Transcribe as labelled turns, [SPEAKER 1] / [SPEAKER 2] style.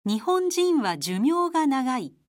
[SPEAKER 1] 日本人は寿命が長い。